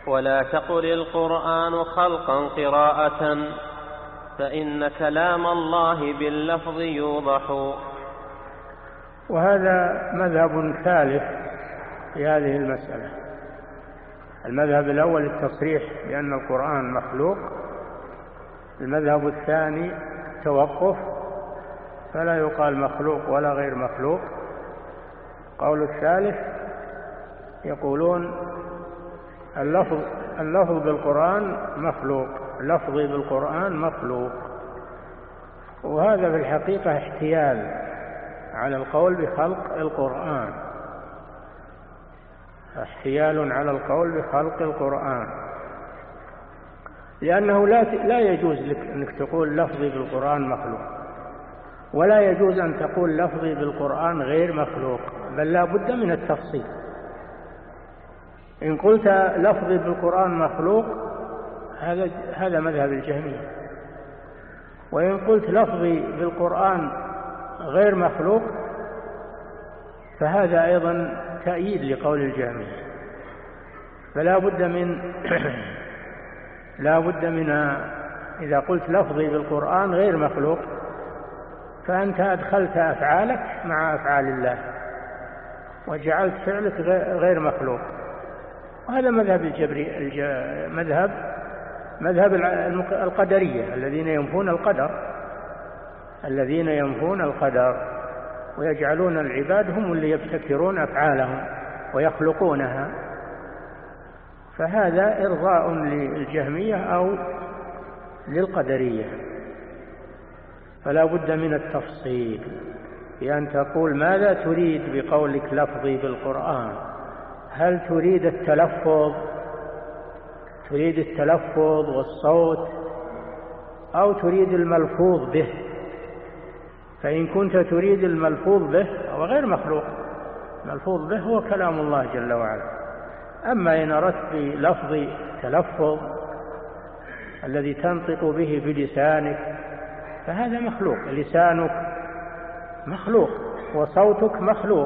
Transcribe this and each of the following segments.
ولا تقل القرآن خلقا قراءة فإن كلام الله باللفظ يوضح. وهذا مذهب ثالث في هذه المسألة. المذهب الأول التصريح بأن القرآن مخلوق، المذهب الثاني التوقف فلا يقال مخلوق ولا غير مخلوق. قول الثالث يقولون اللفظ بالقرآن مخلوق، لفظي بالقرآن مخلوق. وهذا في الحقيقة احتيال على القول بخلق القرآن، احتيال على القول بخلق القرآن، لأنه لا يجوز لك أنك تقول لفظي بالقرآن مخلوق، ولا يجوز أن تقول لفظي بالقرآن غير مخلوق، بل لا بد من التفصيل. إن قلت لفظي بالقرآن مخلوق هذا مذهب الجهمية، وإن قلت لفظي بالقرآن غير مخلوق فهذا أيضا تأييد لقول الجهمية. فلا بد من إذا قلت لفظي بالقرآن غير مخلوق فأنت أدخلت أفعالك مع أفعال الله وجعلت فعلك غير مخلوق. وهذا مذهب مذهب القدرية الذين ينفون القدر ويجعلون العباد هم اللي يبتكرون أفعالهم ويخلقونها. فهذا إرضاء للجهمية أو للقدرية. فلا بد من التفصيل بأن تقول ماذا تريد بقولك لفظي بالقرآن؟ هل تريد التلفظ والصوت أو تريد الملفوظ به؟ فإن كنت تريد الملفوظ به هو غير مخلوق، الملفوظ به هو كلام الله جل وعلا. أما إن أردت بلفظ تلفظ الذي تنطق به بلسانك فهذا مخلوق، لسانك مخلوق وصوتك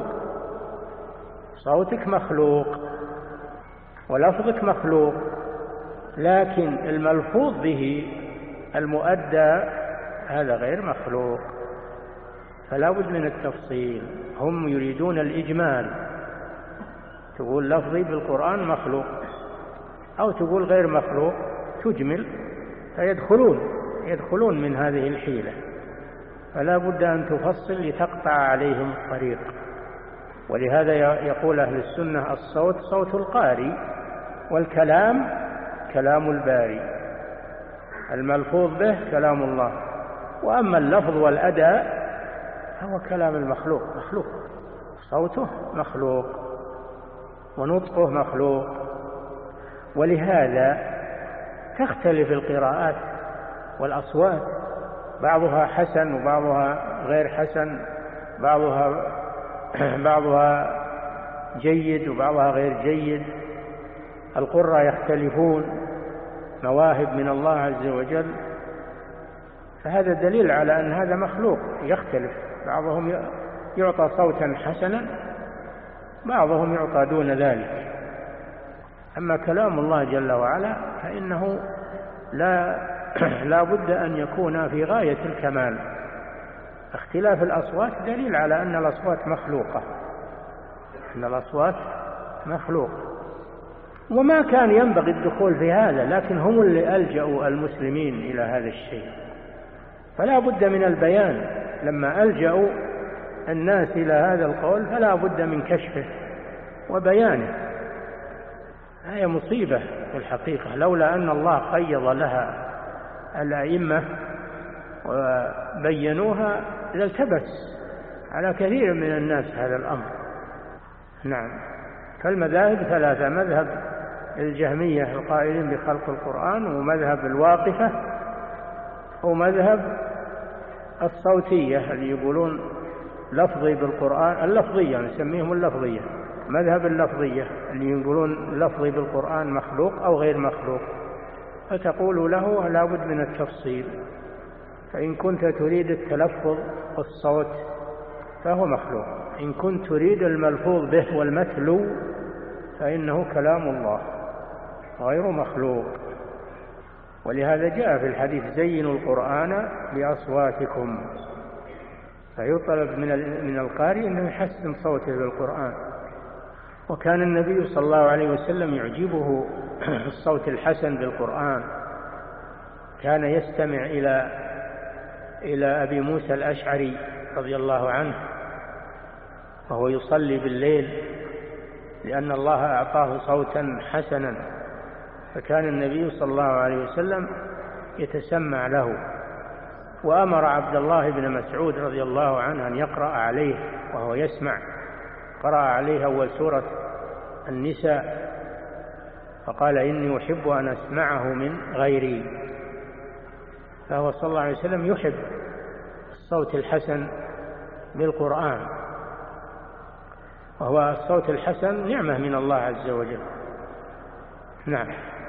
مخلوق ولفظك مخلوق، لكن الملفوظ به المؤدى هذا غير مخلوق. فلا بد من التفصيل. هم يريدون الإجمال، تقول لفظي بالقرآن مخلوق أو تقول غير مخلوق، تجمل، فيدخلون من هذه الحيلة. فلا بد أن تفصل لتقطع عليهم الطريق. ولهذا يقول أهل السنة الصوت صوت القاري والكلام كلام الباري، الملفوظ به كلام الله، وأما اللفظ والأداء هو كلام المخلوق، صوته مخلوق ونطقه مخلوق. ولهذا تختلف القراءات والأصوات، بعضها حسن وبعضها غير حسن، بعضها جيد وبعضها غير جيد. القراء يختلفون، مواهب من الله عز وجل. فهذا دليل على أن هذا مخلوق يختلف، بعضهم يعطى صوتا حسنا، بعضهم يعطى دون ذلك. أما كلام الله جل وعلا فإنه لا بد أن يكون في غاية الكمال. اختلاف الأصوات دليل على أن الأصوات مخلوقة، وما كان ينبغي الدخول في هذا، لكن هم اللي ألجأوا المسلمين إلى هذا الشيء. فلا بد من البيان، لما ألجأوا الناس إلى هذا القول فلا بد من كشفه وبيانه. هي مصيبة في الحقيقة، لولا أن الله قيض لها الأئمة وبينوها لالتبس على كثير من الناس هذا الأمر. نعم. فالمذاهب ثلاثة: مذهب الجهمية القائلين بخلق القرآن، ومذهب الواقفة، ومذهب الصوتية اللي يقولون لفظي بالقرآن، اللفظية نسميهم اللفظية، مذهب اللفظية اللي يقولون لفظي بالقرآن مخلوق أو غير مخلوق. فتقول له لا بد من التفصيل. فإن كنت تريد التلفظ والصوت فهو مخلوق، إن كنت تريد الملفوظ به والمتلو فإنه كلام الله. غير مخلوق. ولهذا جاء في الحديث زينوا القرآن بأصواتكم، فيطلب من القارئ أنه يحسن صوته بالقرآن. وكان النبي صلى الله عليه وسلم يعجبه الصوت الحسن بالقرآن، كان يستمع إلى أبي موسى الأشعري رضي الله عنه وهو يصلي بالليل، لأن الله أعطاه صوتا حسنا، فكان النبي صلى الله عليه وسلم يتسمع له. وأمر عبد الله بن مسعود رضي الله عنه أن يقرأ عليه وهو يسمع، قرأ عليه أول سورة النساء، فقال إني أحب أن أسمعه من غيري. فهو صلى الله عليه وسلم يحب الصوت الحسن بالقرآن، وهو الصوت الحسن نعمة من الله عز وجل. نعم.